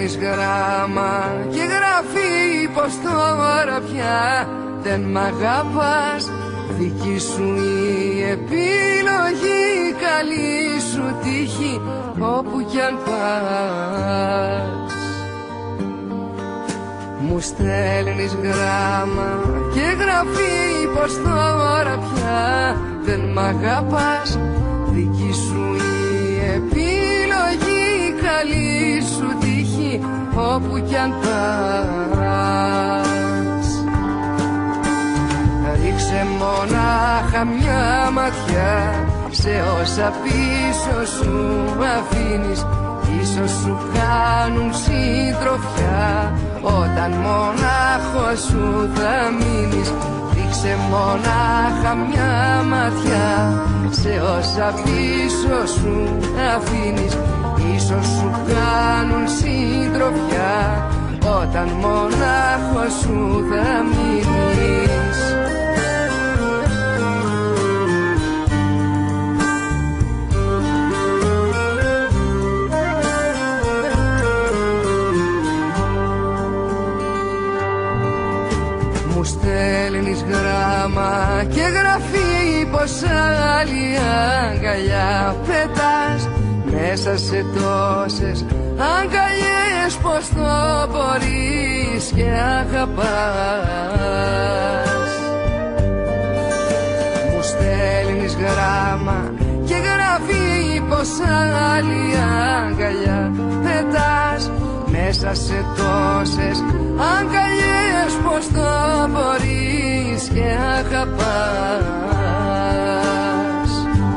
στέλνεις γράμμα και γράφει πως τώρα πια δεν μ' αγαπάς. Δική σου η επιλογή, καλή σου τύχη όπου κι αν πας. Μου στέλνεις γράμμα και γράφει πως τώρα πια δεν μ' αγαπάς. Δική σου η επιλογή, καλή σου τύχη όπου κι αν πας. Ρίξε μονάχα μια ματιά σε όσα πίσω σου αφήνεις. Ίσως σου κάνουν συντροφιά όταν μονάχος σου θα μείνεις. Ρίξε μονάχα μια ματιά σε όσα πίσω σου αφήνεις. Ίσως σου κάνουν συντροφιά όταν μονάχος σου θα μείνεις. Στέλνεις γράμμα και γραφεί πως άλλη αγκαλιά πετάς. Μέσα σε τόσες αγκαλιές πως το μπορείς και αγαπάς. Μου στέλνεις γράμμα και γραφεί πως άλλη αγκαλιά πετάς. Μέσα σε τόσες αγκαλιές πως το μπορείς και αγαπάς.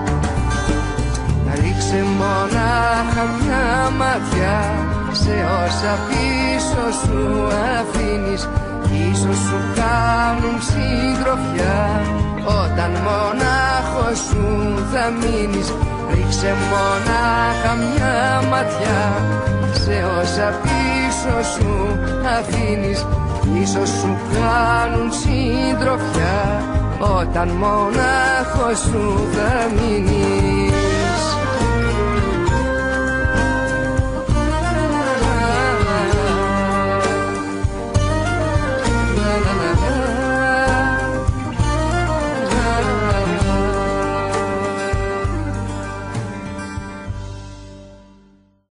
Ρίξε μονάχα μια ματιά σε όσα πίσω σου αφήνεις. Ίσως σου κάνουν συντροφιά όταν μονάχος σου θα μείνεις. Ρίξε μονάχα μια ματιά σε όσα πίσω σου αφήνεις. Ίσως σου κάνουν συντροφιά όταν μονάχος σου θα μείνεις.